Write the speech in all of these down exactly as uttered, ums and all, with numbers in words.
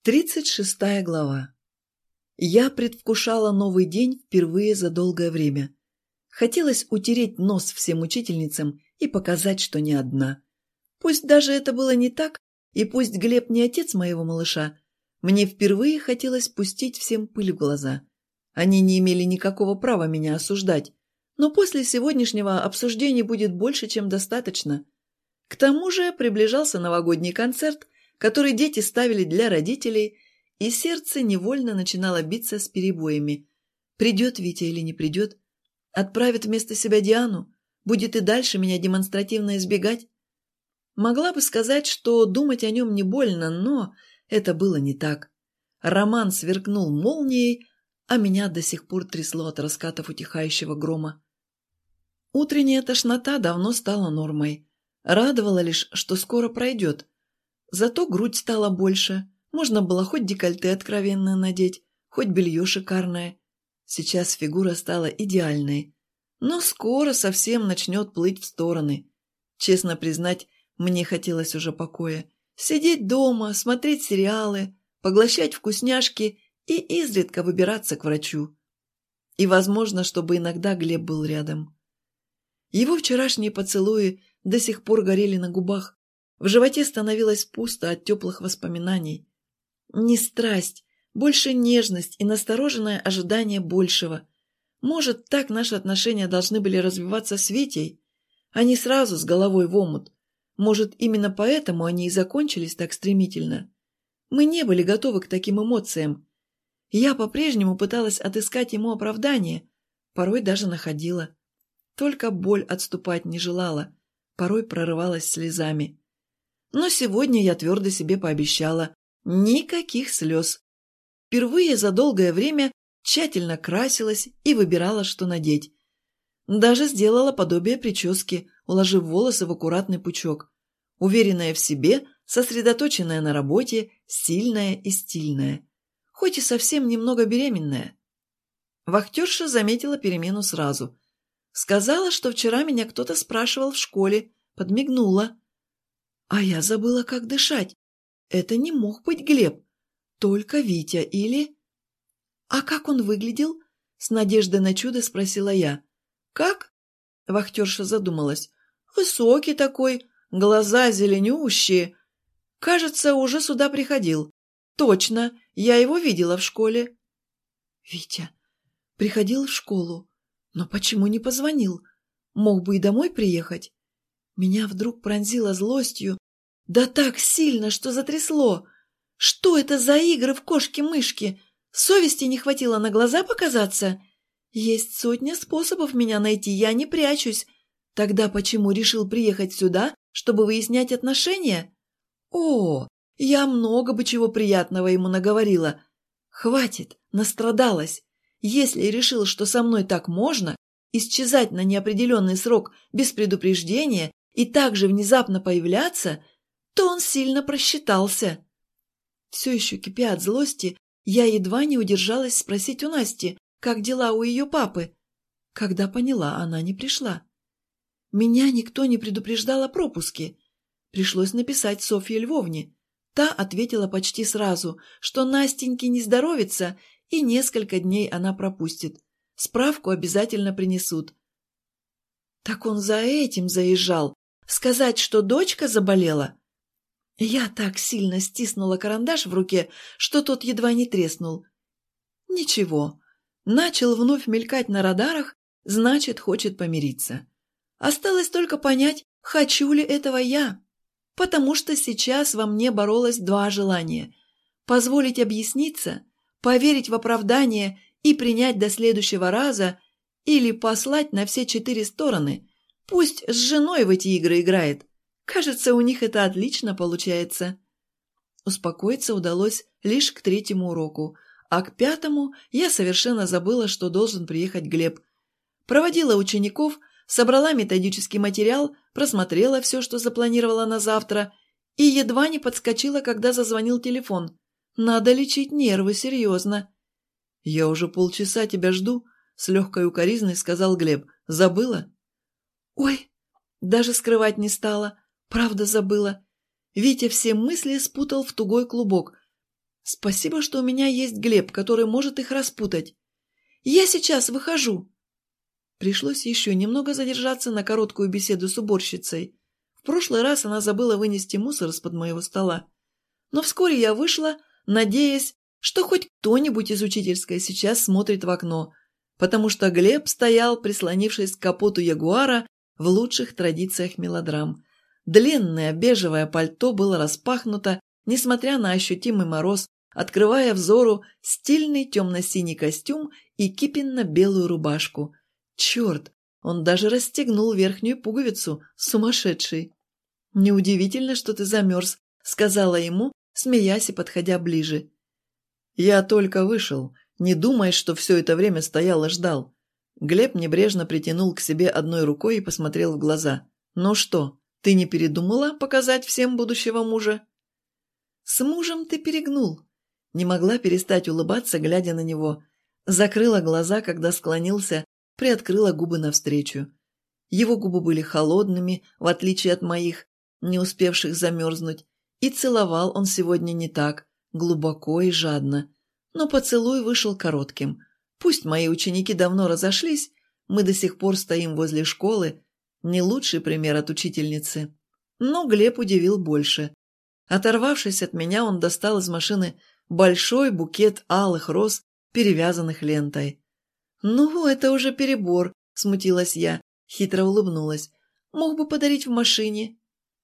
Тридцать шестая глава. Я предвкушала новый день впервые за долгое время. Хотелось утереть нос всем учительницам и показать, что не одна. Пусть даже это было не так, и пусть Глеб не отец моего малыша, мне впервые хотелось пустить всем пыль в глаза. Они не имели никакого права меня осуждать, но после сегодняшнего обсуждения будет больше, чем достаточно. К тому же приближался новогодний концерт, который дети ставили для родителей, и сердце невольно начинало биться с перебоями. Придет Витя или не придет? Отправит вместо себя Диану? Будет и дальше меня демонстративно избегать? Могла бы сказать, что думать о нем не больно, но это было не так. Роман сверкнул молнией, а меня до сих пор трясло от раскатов утихающего грома. Утренняя тошнота давно стала нормой. Радовало лишь, что скоро пройдет. Зато грудь стала больше, можно было хоть декольте откровенно надеть, хоть белье шикарное. Сейчас фигура стала идеальной, но скоро совсем начнет плыть в стороны. Честно признать, мне хотелось уже покоя. Сидеть дома, смотреть сериалы, поглощать вкусняшки и изредка выбираться к врачу. И, возможно, чтобы иногда Глеб был рядом. Его вчерашние поцелуи до сих пор горели на губах. В животе становилось пусто от теплых воспоминаний. Не страсть, больше нежность и настороженное ожидание большего. Может, так наши отношения должны были развиваться с Витей, а не сразу с головой в омут. Может, именно поэтому они и закончились так стремительно. Мы не были готовы к таким эмоциям. Я по-прежнему пыталась отыскать ему оправдание, порой даже находила. Только боль отступать не желала, порой прорывалась слезами. Но сегодня я твердо себе пообещала: никаких слез. Впервые за долгое время тщательно красилась и выбирала, что надеть. Даже сделала подобие прически, уложив волосы в аккуратный пучок. Уверенная в себе, сосредоточенная на работе, сильная и стильная. Хоть и совсем немного беременная. Вахтерша заметила перемену сразу. Сказала, что вчера меня кто-то спрашивал в школе, подмигнула. А я забыла, как дышать. Это не мог быть Глеб. Только Витя или... «А как он выглядел?» — с надеждой на чудо спросила я. «Как?» — вахтерша задумалась. «Высокий такой, глаза зеленющие. Кажется, уже сюда приходил. Точно, я его видела в школе». «Витя приходил в школу, но почему не позвонил? Мог бы и домой приехать?» Меня вдруг пронзило злостью, да так сильно, что затрясло. Что это за игры в кошки-мышки? Совести не хватило на глаза показаться? Есть сотня способов меня найти, я не прячусь. Тогда почему решил приехать сюда, чтобы выяснять отношения? О, я много бы чего приятного ему наговорила. Хватит, настрадалась. Если решил, что со мной так можно, исчезать на неопределенный срок без предупреждения и также внезапно появляться, то он сильно просчитался. Все еще кипя от злости, я едва не удержалась спросить у Насти, как дела у ее папы. Когда поняла, она не пришла. Меня никто не предупреждал о пропуске. Пришлось написать Софье Львовне. Та ответила почти сразу, что Настеньке не здоровится, и несколько дней она пропустит. Справку обязательно принесут. Так он за этим заезжал. Сказать, что дочка заболела? Я так сильно стиснула карандаш в руке, что тот едва не треснул. Ничего. Начал вновь мелькать на радарах, значит, хочет помириться. Осталось только понять, хочу ли этого я. Потому что сейчас во мне боролось два желания. Позволить объясниться, поверить в оправдание и принять до следующего раза, или послать на все четыре стороны. Пусть с женой в эти игры играет. Кажется, у них это отлично получается. Успокоиться удалось лишь к третьему уроку, а к пятому я совершенно забыла, что должен приехать Глеб. Проводила учеников, собрала методический материал, просмотрела все, что запланировала на завтра, и едва не подскочила, когда зазвонил телефон. Надо лечить нервы, серьезно. «Я уже полчаса тебя жду», — с легкой укоризной сказал Глеб. «Забыла?» «Ой!» — даже скрывать не стала. Правда забыла. Витя все мысли спутал в тугой клубок. Спасибо, что у меня есть Глеб, который может их распутать. Я сейчас выхожу. Пришлось еще немного задержаться на короткую беседу с уборщицей. В прошлый раз она забыла вынести мусор из-под моего стола. Но вскоре я вышла, надеясь, что хоть кто-нибудь из учительской сейчас смотрит в окно, потому что Глеб стоял, прислонившись к капоту Ягуара в лучших традициях мелодрам. Длинное бежевое пальто было распахнуто, несмотря на ощутимый мороз, открывая взору стильный темно-синий костюм и кипенно-белую рубашку. Черт, он даже расстегнул верхнюю пуговицу, сумасшедший. «Неудивительно, что ты замерз», — сказала ему, смеясь и подходя ближе. «Я только вышел. Не думай, что все это время стоял и ждал». Глеб небрежно притянул к себе одной рукой и посмотрел в глаза. «Ну что, ты не передумала показать всем будущего мужа?» «С мужем ты перегнул». Не могла перестать улыбаться, глядя на него. Закрыла глаза, когда склонился, приоткрыла губы навстречу. Его губы были холодными, в отличие от моих, не успевших замерзнуть, и целовал он сегодня не так, глубоко и жадно. Но поцелуй вышел коротким. Пусть мои ученики давно разошлись, мы до сих пор стоим возле школы, не лучший пример от учительницы. Но Глеб удивил больше. Оторвавшись от меня, он достал из машины большой букет алых роз, перевязанных лентой. «Ну, это уже перебор», — смутилась я, хитро улыбнулась. «Мог бы подарить в машине».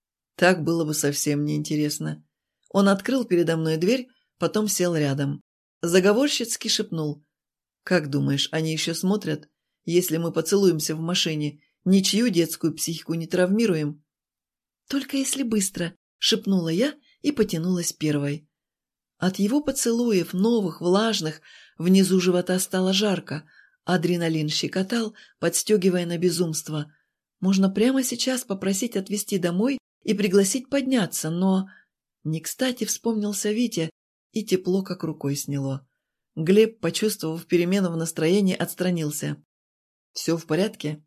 Так было бы совсем неинтересно. Он открыл передо мной дверь, потом сел рядом. Заговорщицки шепнул. «Как думаешь, они еще смотрят? Если мы поцелуемся в машине, ничью детскую психику не травмируем?» «Только если быстро», — шепнула я и потянулась первой. От его поцелуев, новых, влажных, внизу живота стало жарко. Адреналин щекотал, подстегивая на безумство. Можно прямо сейчас попросить отвезти домой и пригласить подняться, но... Не кстати вспомнился Витя, и тепло как рукой сняло. Глеб, почувствовав перемену в настроении, отстранился. «Все в порядке?»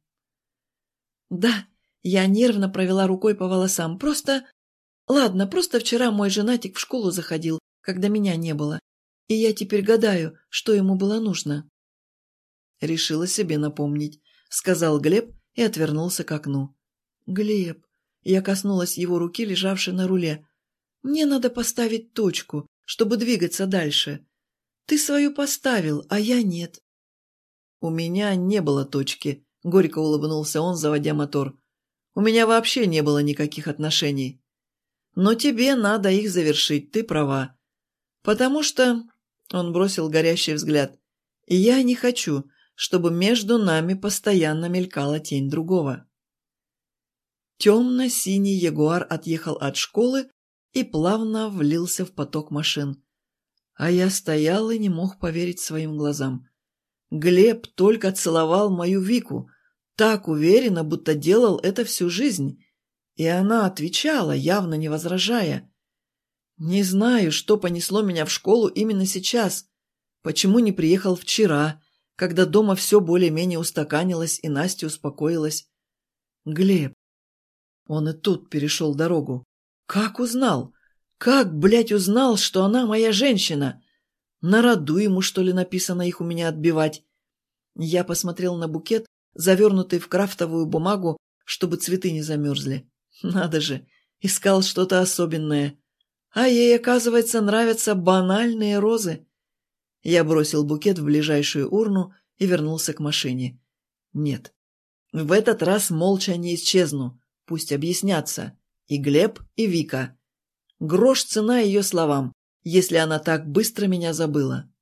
«Да», — я нервно провела рукой по волосам. «Просто... Ладно, просто вчера мой женатик в школу заходил, когда меня не было, и я теперь гадаю, что ему было нужно». «Решила себе напомнить», — сказал Глеб и отвернулся к окну. «Глеб», — я коснулась его руки, лежавшей на руле, — «мне надо поставить точку, чтобы двигаться дальше. Ты свою поставил, а я нет». «У меня не было точки», — горько улыбнулся он, заводя мотор. «У меня вообще не было никаких отношений. Но тебе надо их завершить, ты права. Потому что...» — он бросил горящий взгляд. «Я не хочу, чтобы между нами постоянно мелькала тень другого». Темно-синий ягуар отъехал от школы и плавно влился в поток машин. А я стоял и не мог поверить своим глазам. Глеб только целовал мою Вику, так уверенно, будто делал это всю жизнь. И она отвечала, явно не возражая. Не знаю, что понесло меня в школу именно сейчас. Почему не приехал вчера, когда дома все более-менее устаканилось и Настя успокоилась. Глеб. Он и тут перешел дорогу. Как узнал? Как, блядь, узнал, что она моя женщина? На роду ему, что ли, написано их у меня отбивать? Я посмотрел на букет, завернутый в крафтовую бумагу, чтобы цветы не замерзли. Надо же, искал что-то особенное. А ей, оказывается, нравятся банальные розы. Я бросил букет в ближайшую урну и вернулся к машине. Нет, в этот раз молча не исчезну. Пусть объяснятся. И Глеб, и Вика. Грош цена ее словам, если она так быстро меня забыла.